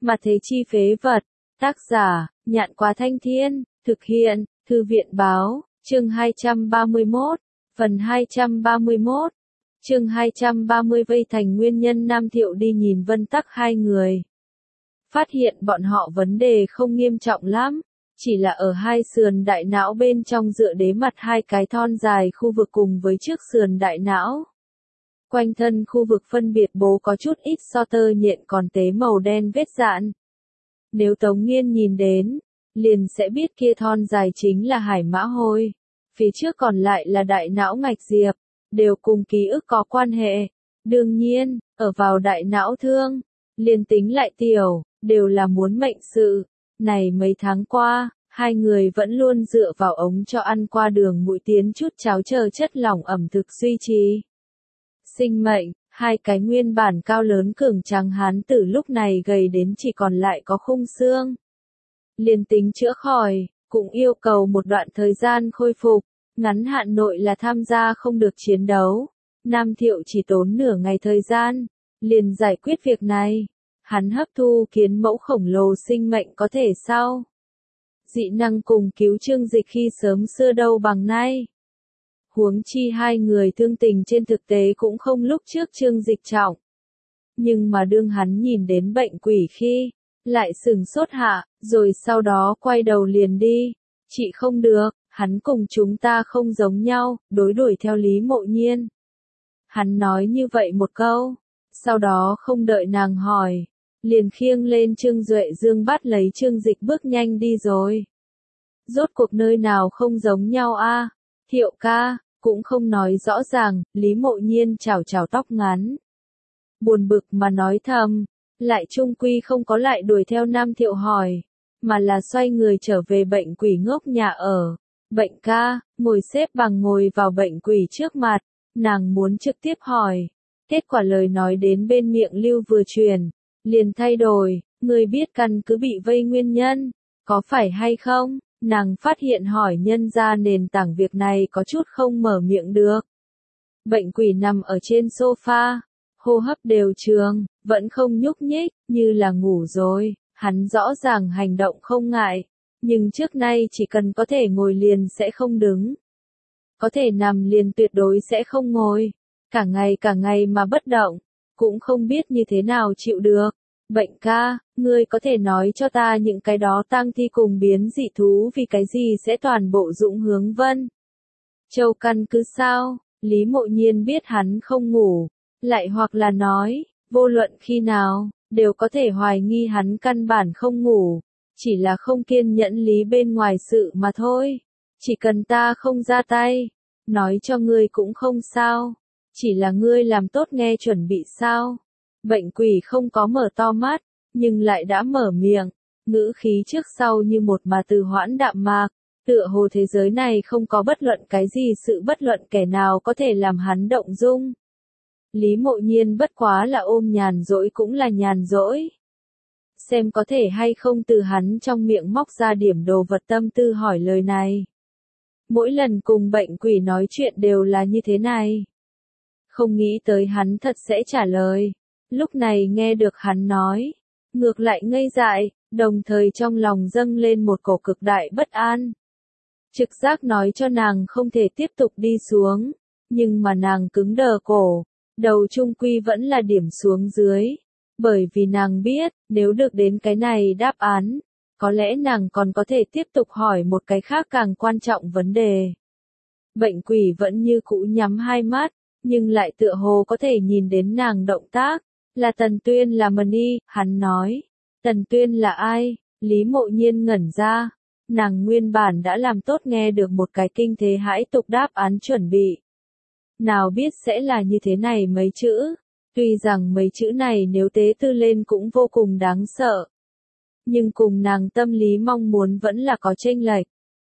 Mà thế chi phế vật. Tác giả, Nhạn Quá Thanh Thiên, thực hiện, Thư viện báo, chương 231, phần 231, chương 230 vây thành nguyên nhân Nam Thiệu đi nhìn Vân Tắc hai người. Phát hiện bọn họ vấn đề không nghiêm trọng lắm, chỉ là ở hai sườn đại não bên trong dựa đế mặt hai cái thon dài khu vực cùng với trước sườn đại não. Quanh thân khu vực phân biệt bố có chút ít so tơ nhện còn tế màu đen vết dạn. Nếu Tống Nghiên nhìn đến, liền sẽ biết kia thon dài chính là hải mã hôi. Phía trước còn lại là đại não ngạch diệp, đều cùng ký ức có quan hệ. Đương nhiên, ở vào đại não thương, liền tính lại tiểu, đều là muốn mệnh sự. Này mấy tháng qua, hai người vẫn luôn dựa vào ống cho ăn qua đường mũi tiến chút cháo chờ chất lỏng ẩm thực duy trì sinh mệnh. Hai cái nguyên bản cao lớn cường tráng hán tử lúc này gầy đến chỉ còn lại có khung xương. Liền tính chữa khỏi, cũng yêu cầu một đoạn thời gian khôi phục, ngắn hạn nội là tham gia không được chiến đấu. Nam Thiệu chỉ tốn nửa ngày thời gian, liền giải quyết việc này. Hắn hấp thu kiến mẫu khổng lồ sinh mệnh có thể sau. Dị năng cùng cứu Trương Dịch khi sớm xưa đâu bằng nay. Huống chi hai người thương tình trên thực tế cũng không lúc trước Trương Dịch trọng. Nhưng mà đương hắn nhìn đến bệnh quỷ khi, lại sửng sốt hạ, rồi sau đó quay đầu liền đi. Chị không được, hắn cùng chúng ta không giống nhau, đối đuổi theo Lý Mộ Nhiên. Hắn nói như vậy một câu, sau đó không đợi nàng hỏi, liền khiêng lên Trương Duệ Dương bắt lấy Trương Dịch bước nhanh đi rồi. Rốt cuộc nơi nào không giống nhau a? Thiệu ca, cũng không nói rõ ràng, Lý Mộ Nhiên chào chào tóc ngắn. Buồn bực mà nói thầm, lại trung quy không có lại đuổi theo Nam Thiệu hỏi, mà là xoay người trở về bệnh quỷ ngốc nhà ở. Bệnh ca, ngồi xếp bằng ngồi vào bệnh quỷ trước mặt, nàng muốn trực tiếp hỏi. Kết quả lời nói đến bên miệng lưu vừa truyền, liền thay đổi, người biết căn cứ bị vây nguyên nhân, có phải hay không? Nàng phát hiện hỏi nhân ra nền tảng việc này có chút không mở miệng được. Bệnh quỷ nằm ở trên sofa, hô hấp đều trường, vẫn không nhúc nhích, như là ngủ rồi. Hắn rõ ràng hành động không ngại, nhưng trước nay chỉ cần có thể ngồi liền sẽ không đứng. Có thể nằm liền tuyệt đối sẽ không ngồi. Cả ngày mà bất động, cũng không biết như thế nào chịu được. Bệnh ca, ngươi có thể nói cho ta những cái đó tang thi cùng biến dị thú vì cái gì sẽ toàn bộ dũng hướng Vân Châu căn cứ sao? Lý Mộ Nhiên biết hắn không ngủ, lại hoặc là nói, vô luận khi nào, đều có thể hoài nghi hắn căn bản không ngủ, chỉ là không kiên nhẫn lý bên ngoài sự mà thôi. Chỉ cần ta không ra tay, nói cho ngươi cũng không sao, chỉ là ngươi làm tốt nghe chuẩn bị sao. Bệnh quỷ không có mở to mắt, nhưng lại đã mở miệng, ngữ khí trước sau như một mà từ hoãn đạm mạc, tựa hồ thế giới này không có bất luận cái gì sự bất luận kẻ nào có thể làm hắn động dung. Lý Mộ Nhiên bất quá là ôm nhàn rỗi cũng là nhàn rỗi. Xem có thể hay không từ hắn trong miệng móc ra điểm đồ vật tâm tư hỏi lời này. Mỗi lần cùng bệnh quỷ nói chuyện đều là như thế này. Không nghĩ tới hắn thật sẽ trả lời. Lúc này nghe được hắn nói, ngược lại ngây dại, đồng thời trong lòng dâng lên một cổ cực đại bất an. Trực giác nói cho nàng không thể tiếp tục đi xuống, nhưng mà nàng cứng đờ cổ, đầu trung quy vẫn là điểm xuống dưới. Bởi vì nàng biết, nếu được đến cái này đáp án, có lẽ nàng còn có thể tiếp tục hỏi một cái khác càng quan trọng vấn đề. Bệnh quỷ vẫn như cũ nhắm hai mắt, nhưng lại tựa hồ có thể nhìn đến nàng động tác. Là Tần Tuyên là Mani, hắn nói. Tần Tuyên là ai? Lý Mộ Nhiên ngẩn ra. Nàng nguyên bản đã làm tốt nghe được một cái kinh thế hãi tục đáp án chuẩn bị. Nào biết sẽ là như thế này mấy chữ. Tuy rằng mấy chữ này nếu tế tư lên cũng vô cùng đáng sợ. Nhưng cùng nàng tâm lý mong muốn vẫn là có chênh lệch.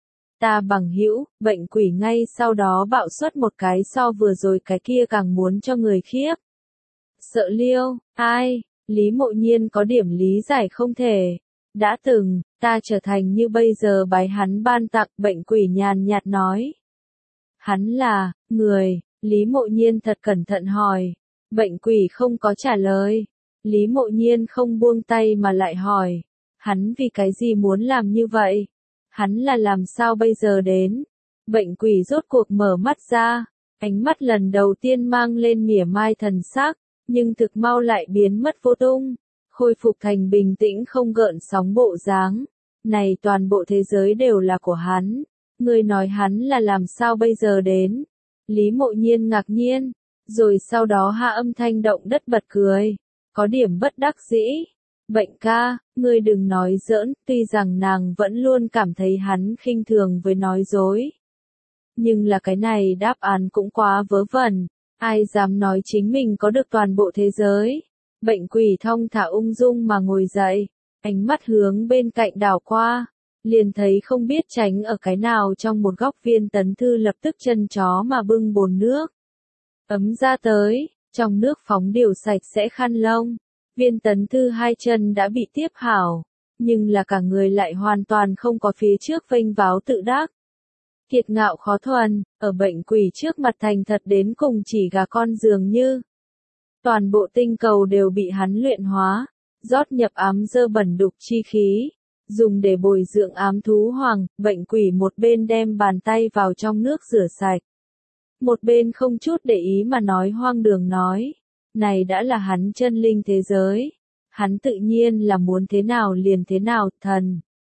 Ta bằng hữu, bệnh quỷ ngay sau đó bạo xuất một cái so vừa rồi cái kia càng muốn cho người khiếp. Sợ Liêu, ai? Lý Mộ Nhiên có điểm lý giải không thể. Đã từng, ta trở thành như bây giờ bái hắn ban tặng, bệnh quỷ nhàn nhạt nói. Hắn là, người, Lý Mộ Nhiên thật cẩn thận hỏi. Bệnh quỷ không có trả lời. Lý Mộ Nhiên không buông tay mà lại hỏi, hắn vì cái gì muốn làm như vậy? Hắn là làm sao bây giờ đến? Bệnh quỷ rốt cuộc mở mắt ra, ánh mắt lần đầu tiên mang lên mỉa mai thần sắc, nhưng thực mau lại biến mất vô tung, khôi phục thành bình tĩnh không gợn sóng bộ dáng. Này toàn bộ thế giới đều là của hắn, ngươi nói hắn là làm sao bây giờ đến? Lý Mộ Nhiên ngạc nhiên, rồi sau đó hạ âm thanh động đất bật cười, có điểm bất đắc dĩ. Bệnh ca, ngươi đừng nói giỡn, tuy rằng nàng vẫn luôn cảm thấy hắn khinh thường với nói dối. Nhưng là cái này đáp án cũng quá vớ vẩn, ai dám nói chính mình có được toàn bộ thế giới. Bệnh quỷ thong thả ung dung mà ngồi dậy, ánh mắt hướng bên cạnh đảo qua, liền thấy không biết tránh ở cái nào trong một góc Viên Tấn Thư lập tức chân chó mà bưng bồn nước. Ấm ra tới, trong nước phóng điều sạch sẽ khăn lông. Viên Tấn Thư hai chân đã bị tiếp hảo, nhưng là cả người lại hoàn toàn không có phía trước vênh váo tự đắc. Kiệt ngạo khó thuần, ở bệnh quỷ trước mặt thành thật đến cùng chỉ gà con dường như. Toàn bộ tinh cầu đều bị hắn luyện hóa, rót nhập ám dơ bẩn đục chi khí, dùng để bồi dưỡng ám thú hoàng. Bệnh quỷ một bên đem bàn tay vào trong nước rửa sạch, một bên không chút để ý mà nói hoang đường nói. Này đã là hắn chân linh thế giới. Hắn tự nhiên là muốn thế nào liền thế nào, thần.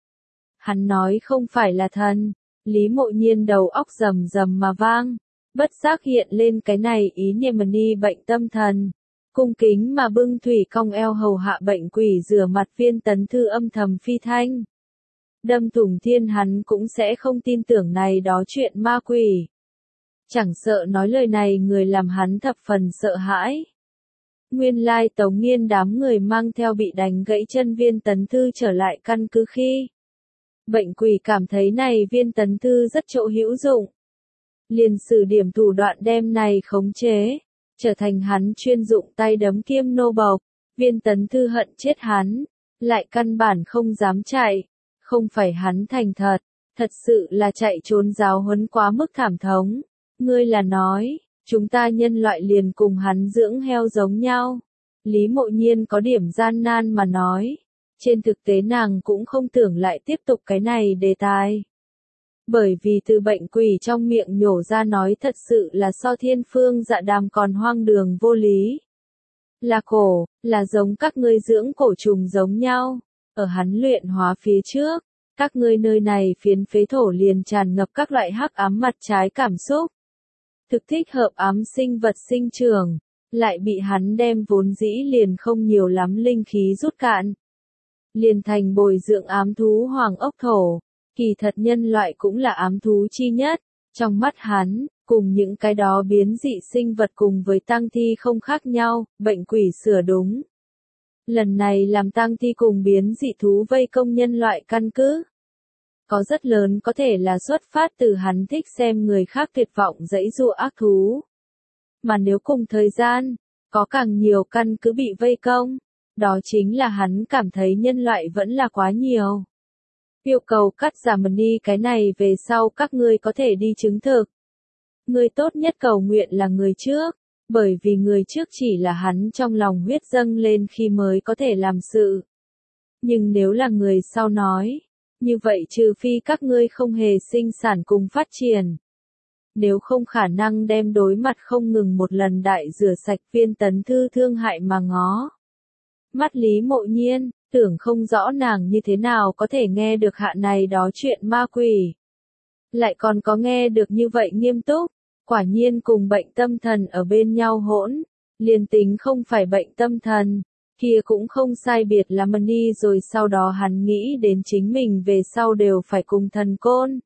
Hắn nói không phải là thần. Lý Mộ Nhiên đầu óc rầm rầm mà vang. Bất giác hiện lên cái này ý niệm ni bệnh tâm thần. Cung kính mà bưng thủy cong eo hầu hạ bệnh quỷ rửa mặt. Viên Tấn Thư âm thầm phi thanh. Đâm thủng thiên hắn cũng sẽ không tin tưởng này đó chuyện ma quỷ. Chẳng sợ nói lời này người làm hắn thập phần sợ hãi. Nguyên lai Tống Nghiên đám người mang theo bị đánh gãy chân Viên Tấn Thư trở lại căn cứ khi. Bệnh quỷ cảm thấy này Viên Tấn Thư rất chỗ hữu dụng. Liền sử điểm thủ đoạn đem này khống chế, trở thành hắn chuyên dụng tay đấm kiêm nô bộc. Viên Tấn Thư hận chết hắn, lại căn bản không dám chạy. Không phải hắn thành thật, thật sự là chạy trốn giáo huấn quá mức thảm thống. Ngươi là nói, chúng ta nhân loại liền cùng hắn dưỡng heo giống nhau. Lý Mộ Nhiên có điểm gian nan mà nói. Trên thực tế nàng cũng không tưởng lại tiếp tục cái này đề tài. Bởi vì từ bệnh quỷ trong miệng nhổ ra nói thật sự là so Thiên Phương Dạ Đàm còn hoang đường vô lý. Là cổ, là giống các ngươi dưỡng cổ trùng giống nhau. Ở hắn luyện hóa phía trước, các ngươi nơi này phiến phế thổ liền tràn ngập các loại hắc ám mặt trái cảm xúc. Thực thích hợp ám sinh vật sinh trưởng, lại bị hắn đem vốn dĩ liền không nhiều lắm linh khí rút cạn. Liền thành bồi dưỡng ám thú hoàng ốc thổ, kỳ thật nhân loại cũng là ám thú chi nhất, trong mắt hắn, cùng những cái đó biến dị sinh vật cùng với tang thi không khác nhau. Bệnh quỷ sửa đúng. Lần này làm tang thi cùng biến dị thú vây công nhân loại căn cứ. Có rất lớn có thể là xuất phát từ hắn thích xem người khác tuyệt vọng dãy dụa ác thú. Mà nếu cùng thời gian, có càng nhiều căn cứ bị vây công, đó chính là hắn cảm thấy nhân loại vẫn là quá nhiều. Yêu cầu cắt giảm đi cái này về sau các ngươi có thể đi chứng thực. Người tốt nhất cầu nguyện là người trước, bởi vì người trước chỉ là hắn trong lòng huyết dâng lên khi mới có thể làm sự. Nhưng nếu là người sau nói, như vậy trừ phi các ngươi không hề sinh sản cùng phát triển. Nếu không khả năng đem đối mặt không ngừng một lần đại rửa sạch. Viên Tấn Thư thương hại mà ngó. Mắt Lý Mộ Nhiên, tưởng không rõ nàng như thế nào có thể nghe được hạ này đó chuyện ma quỷ. Lại còn có nghe được như vậy nghiêm túc, quả nhiên cùng bệnh tâm thần ở bên nhau hỗn. Liền tính không phải bệnh tâm thần, kia cũng không sai biệt là đi rồi sau đó hắn nghĩ đến chính mình về sau đều phải cùng thần côn.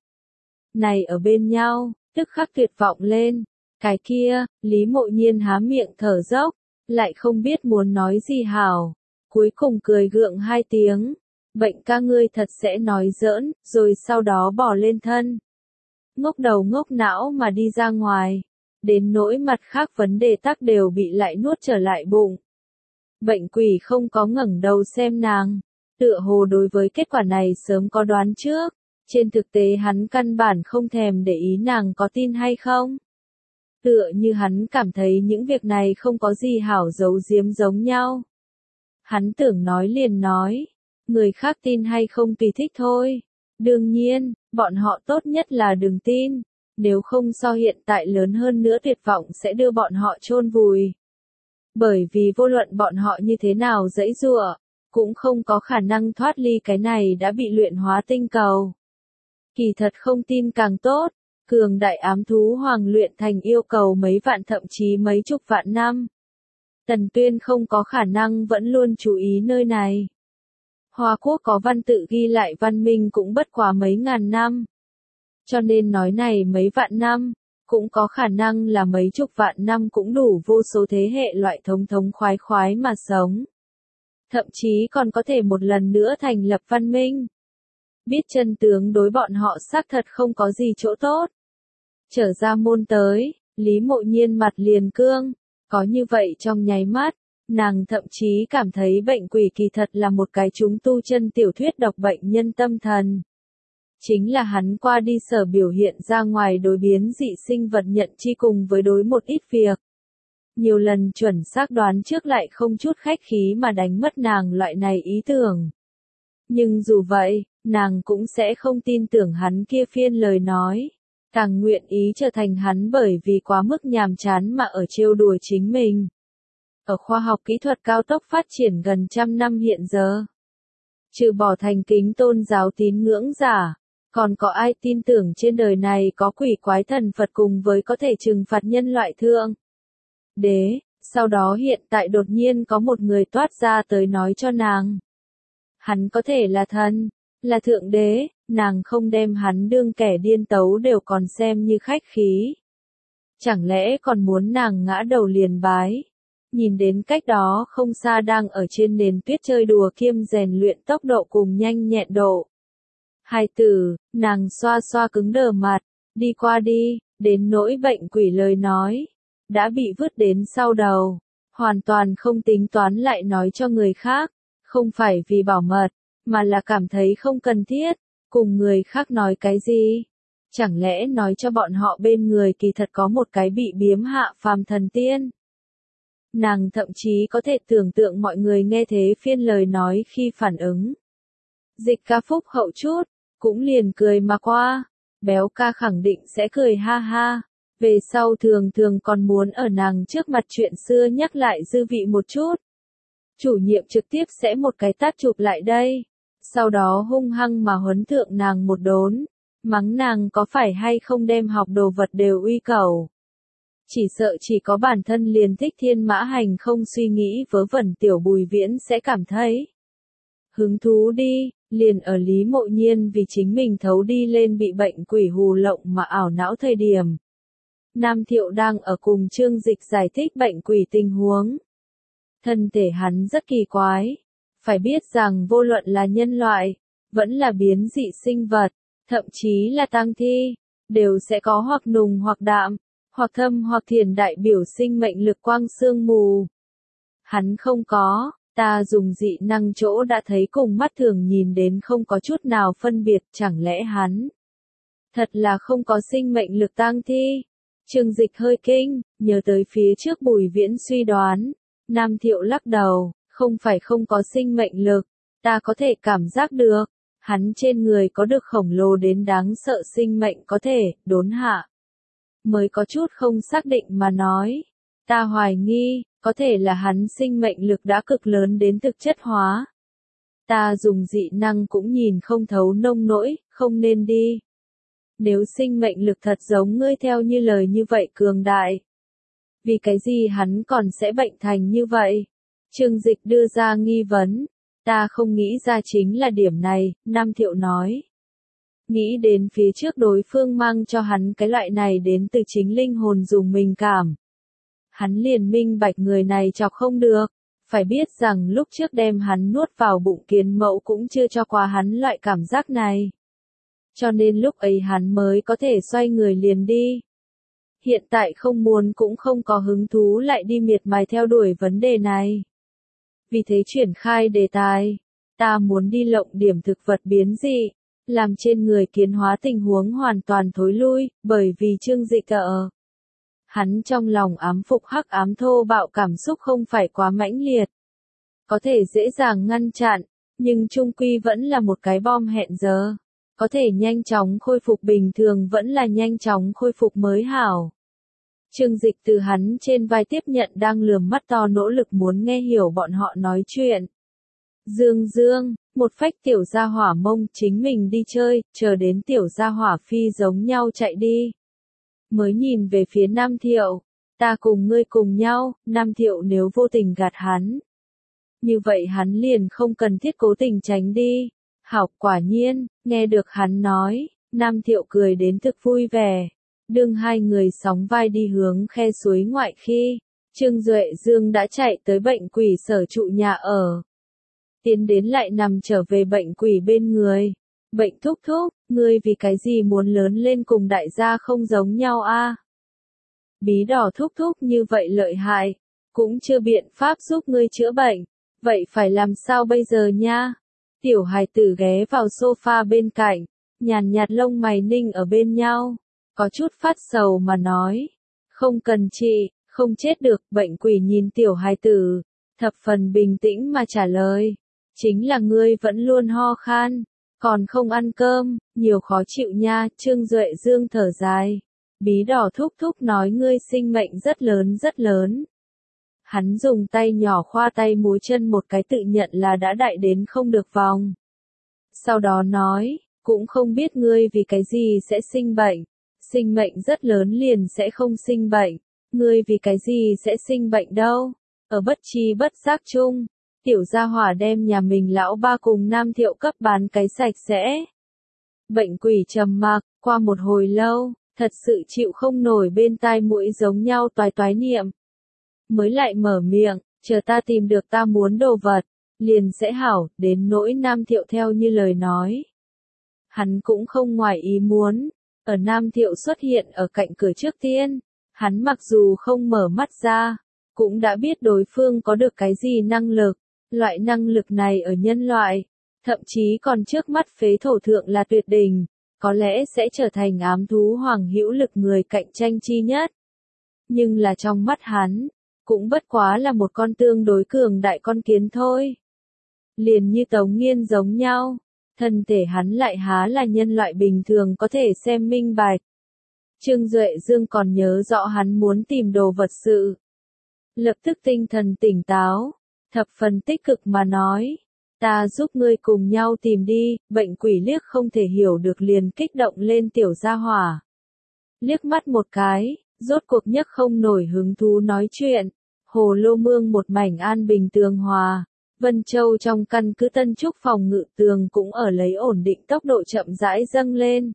Này ở bên nhau, tức khắc tuyệt vọng lên. Cái kia, Lý Mộ Nhiên há miệng thở dốc, lại không biết muốn nói gì hảo. Cuối cùng cười gượng hai tiếng. Bệnh ca ngươi thật sẽ nói giỡn, rồi sau đó bỏ lên thân. Ngốc đầu ngốc não mà đi ra ngoài. Đến nỗi mặt khác vấn đề tắc đều bị lại nuốt trở lại bụng. Bệnh quỷ không có ngẩng đầu xem nàng. Tựa hồ đối với kết quả này sớm có đoán trước. Trên thực tế hắn căn bản không thèm để ý nàng có tin hay không. Tựa như hắn cảm thấy những việc này không có gì hảo giấu giếm giống nhau. Hắn tưởng nói liền nói, người khác tin hay không tùy thích thôi. Đương nhiên, bọn họ tốt nhất là đừng tin, nếu không so hiện tại lớn hơn nữa tuyệt vọng sẽ đưa bọn họ chôn vùi. Bởi vì vô luận bọn họ như thế nào giãy giụa, cũng không có khả năng thoát ly cái này đã bị luyện hóa tinh cầu. Kỳ thật không tin càng tốt, cường đại ám thú hoàng luyện thành yêu cầu mấy vạn thậm chí mấy chục vạn năm. Tần Tuyên không có khả năng vẫn luôn chú ý nơi này. Hoa Quốc có văn tự ghi lại văn minh cũng bất quá mấy ngàn năm. Cho nên nói này mấy vạn năm, cũng có khả năng là mấy chục vạn năm cũng đủ vô số thế hệ loại thống thống khoái khoái mà sống. Thậm chí còn có thể một lần nữa thành lập văn minh. Biết chân tướng đối bọn họ xác thật không có gì chỗ tốt. Trở ra môn tới, Lý Mộ Nhiên mặt liền cương, có như vậy trong nháy mắt, nàng thậm chí cảm thấy bệnh quỷ kỳ thật là một cái chúng tu chân tiểu thuyết độc bệnh nhân tâm thần. Chính là hắn qua đi sở biểu hiện ra ngoài đối biến dị sinh vật nhận chi cùng với đối một ít việc. Nhiều lần chuẩn xác đoán trước lại không chút khách khí mà đánh mất nàng loại này ý tưởng. Nhưng dù vậy, nàng cũng sẽ không tin tưởng hắn kia phiên lời nói. Càng nguyện ý trở thành hắn bởi vì quá mức nhàm chán mà ở trêu đùa chính mình. Ở khoa học kỹ thuật cao tốc phát triển gần trăm năm hiện giờ, trừ bỏ thành kính tôn giáo tín ngưỡng giả, còn có ai tin tưởng trên đời này có quỷ quái thần Phật cùng với có thể trừng phạt nhân loại thượng đế, sau đó hiện tại đột nhiên có một người toát ra tới nói cho nàng. Hắn có thể là thần, là thượng đế, nàng không đem hắn đương kẻ điên tấu đều còn xem như khách khí. Chẳng lẽ còn muốn nàng ngã đầu liền bái? Nhìn đến cách đó không xa đang ở trên nền tuyết chơi đùa kiêm rèn luyện tốc độ cùng nhanh nhẹn độ. Hai từ, nàng xoa xoa cứng đờ mặt, đi qua đi, đến nỗi bệnh quỷ lời nói, đã bị vứt đến sau đầu, hoàn toàn không tính toán lại nói cho người khác, không phải vì bảo mật, mà là cảm thấy không cần thiết, cùng người khác nói cái gì. Chẳng lẽ nói cho bọn họ bên người kỳ thật có một cái bị biếm hạ phàm thần tiên. Nàng thậm chí có thể tưởng tượng mọi người nghe thế phiên lời nói khi phản ứng. Dịch ca phúc hậu chút, cũng liền cười mà qua, béo ca khẳng định sẽ cười ha ha, về sau thường thường còn muốn ở nàng trước mặt chuyện xưa nhắc lại dư vị một chút. Chủ nhiệm trực tiếp sẽ một cái tát chụp lại đây, sau đó hung hăng mà huấn thượng nàng một đốn, mắng nàng có phải hay không đem học đồ vật đều uy cầu. Chỉ sợ chỉ có bản thân liền thích thiên mã hành không suy nghĩ vớ vẩn tiểu Bùi Viễn sẽ cảm thấy hứng thú đi, liền ở Lý Mộ Nhiên vì chính mình thấu đi lên bị bệnh quỷ hù lộng mà ảo não thời điểm. Nam Thiệu đang ở cùng Trương Dịch giải thích bệnh quỷ tình huống. Thân thể hắn rất kỳ quái, phải biết rằng vô luận là nhân loại, vẫn là biến dị sinh vật, thậm chí là tang thi, đều sẽ có hoặc nùng hoặc đạm, hoặc thâm hoặc thiền đại biểu sinh mệnh lực quang sương mù. Hắn không có, ta dùng dị năng chỗ đã thấy cùng mắt thường nhìn đến không có chút nào phân biệt, chẳng lẽ hắn thật là không có sinh mệnh lực tang thi. Trương Dịch hơi kinh, nhớ tới phía trước Bùi Viễn suy đoán. Nam Thiệu lắc đầu, không phải không có sinh mệnh lực, ta có thể cảm giác được, hắn trên người có được khổng lồ đến đáng sợ sinh mệnh có thể, đốn hạ. Mới có chút không xác định mà nói, ta hoài nghi, có thể là hắn sinh mệnh lực đã cực lớn đến thực chất hóa. Ta dùng dị năng cũng nhìn không thấu nông nỗi, không nên đi. Nếu sinh mệnh lực thật giống ngươi theo như lời như vậy cường đại, vì cái gì hắn còn sẽ bệnh thành như vậy? Trương Dịch đưa ra nghi vấn. Ta không nghĩ ra chính là điểm này, Nam Thiệu nói. Nghĩ đến phía trước đối phương mang cho hắn cái loại này đến từ chính linh hồn dùng mình cảm. Hắn liền minh bạch người này chọc không được. Phải biết rằng lúc trước đem hắn nuốt vào bụng kiến mẫu cũng chưa cho qua hắn loại cảm giác này. Cho nên lúc ấy hắn mới có thể xoay người liền đi. Hiện tại không muốn cũng không có hứng thú lại đi miệt mài theo đuổi vấn đề này. Vì thế chuyển khai đề tài, ta muốn đi lộng điểm thực vật biến dị, làm trên người kiến hóa tình huống hoàn toàn thối lui, bởi vì Trương Dịch ở. Hắn trong lòng ám phục hắc ám thô bạo cảm xúc không phải quá mãnh liệt. có thể dễ dàng ngăn chặn, nhưng chung quy vẫn là một cái bom hẹn giờ. Có thể nhanh chóng khôi phục bình thường vẫn là nhanh chóng khôi phục mới hảo. Trương Dịch từ hắn trên vai tiếp nhận đang lườm mắt to nỗ lực muốn nghe hiểu bọn họ nói chuyện. Dương Dương, một phách tiểu gia hỏa mông chính mình đi chơi, chờ đến tiểu gia hỏa phi giống nhau chạy đi. Mới nhìn về phía Nam Thiệu, ta cùng ngươi cùng nhau, Nam Thiệu nếu vô tình gạt hắn. Như vậy hắn liền không cần thiết cố tình tránh đi. Hảo, quả nhiên, nghe được hắn nói, Nam Thiệu cười đến thực vui vẻ. Đương hai người sóng vai đi hướng khe suối ngoại khi, Trương Duệ Dương đã chạy tới bệnh quỷ sở trụ nhà ở. Tiến đến lại nằm trở về bệnh quỷ bên người. Bệnh thúc thúc, ngươi vì cái gì muốn lớn lên cùng đại gia không giống nhau a? Bí đỏ thúc thúc như vậy lợi hại, cũng chưa biện pháp giúp ngươi chữa bệnh. Vậy phải làm sao bây giờ nha? Tiểu hài tử ghé vào sofa bên cạnh, nhàn nhạt lông mày ninh ở bên nhau, có chút phát sầu mà nói. Không cần trị, không chết được, bệnh quỷ nhìn tiểu hài tử, thập phần bình tĩnh mà trả lời. Chính là ngươi vẫn luôn ho khan, còn không ăn cơm, nhiều khó chịu nha, Trương Duệ Dương thở dài. Bí đỏ thúc thúc nói ngươi sinh mệnh rất lớn rất lớn. Hắn dùng tay nhỏ khoa tay múi chân một cái tự nhận là đã đại đến không được vòng. Sau đó nói, cũng không biết ngươi vì cái gì sẽ sinh bệnh. Sinh mệnh rất lớn liền sẽ không sinh bệnh. Ngươi vì cái gì sẽ sinh bệnh đâu. Ở bất tri bất giác chung, tiểu gia hỏa đem nhà mình lão ba cùng Nam Thiệu cấp bán cái sạch sẽ. Bệnh quỷ trầm mặc, qua một hồi lâu, thật sự chịu không nổi bên tai mũi giống nhau toái toái niệm. Mới lại mở miệng, chờ ta tìm được ta muốn đồ vật, liền sẽ hảo, đến nỗi Nam Thiệu theo như lời nói. Hắn cũng không ngoài ý muốn, ở Nam Thiệu xuất hiện ở cạnh cửa trước tiên, hắn mặc dù không mở mắt ra, cũng đã biết đối phương có được cái gì năng lực, loại năng lực này ở nhân loại, thậm chí còn trước mắt phế thổ thượng là tuyệt đỉnh, có lẽ sẽ trở thành ám thú hoàng hữu lực người cạnh tranh chi nhất. Nhưng là trong mắt hắn, cũng bất quá là một con tương đối cường đại con kiến thôi. Liền như Tống Nghiên giống nhau, thân thể hắn lại há là nhân loại bình thường có thể xem minh bạch. Trương Duệ Dương còn nhớ rõ hắn muốn tìm đồ vật sự. Lập tức tinh thần tỉnh táo, thập phần tích cực mà nói, ta giúp ngươi cùng nhau tìm đi, bệnh quỷ liếc không thể hiểu được liền kích động lên tiểu gia hỏa. Liếc mắt một cái, rốt cuộc nhất không nổi hứng thú nói chuyện. Hồ Lô Mương một mảnh an bình tường hòa, Vân Châu trong căn cứ Tân Trúc phòng ngự tường cũng ở lấy ổn định tốc độ chậm rãi dâng lên.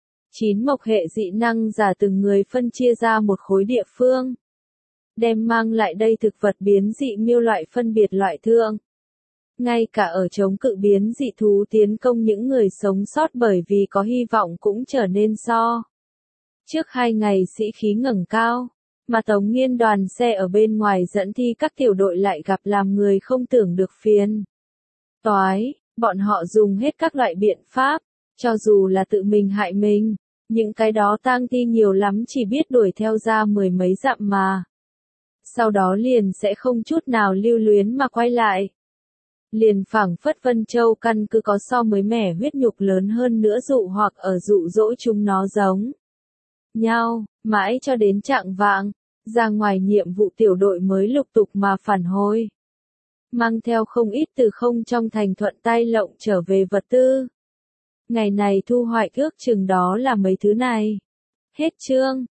9 mộc hệ dị năng giả từng người phân chia ra một khối địa phương. Đem mang lại đây thực vật biến dị miêu loại phân biệt loại thượng. Ngay cả ở chống cự biến dị thú tiến công những người sống sót bởi vì có hy vọng cũng trở nên so. Trước 2 ngày sĩ khí ngẩng cao. Mà Tống Nghiên đoàn xe ở bên ngoài dẫn thi các tiểu đội lại gặp làm người không tưởng được phiền. Toái, bọn họ dùng hết các loại biện pháp, cho dù là tự mình hại mình, những cái đó tang thi nhiều lắm chỉ biết đuổi theo ra 10 mấy dặm mà. Sau đó liền sẽ không chút nào lưu luyến mà quay lại. Liền phảng phất Vân Châu căn cứ có so mới mẻ huyết nhục lớn hơn nữa dụ hoặc ở dụ dỗ chúng nó giống nhau, mãi cho đến trạng vạng. Ra ngoài nhiệm vụ tiểu đội mới lục tục mà phản hồi. Mang theo không ít từ không trong thành thuận tay lộng trở về vật tư. Ngày này thu hoạch ước chừng đó là mấy thứ này. Hết chương.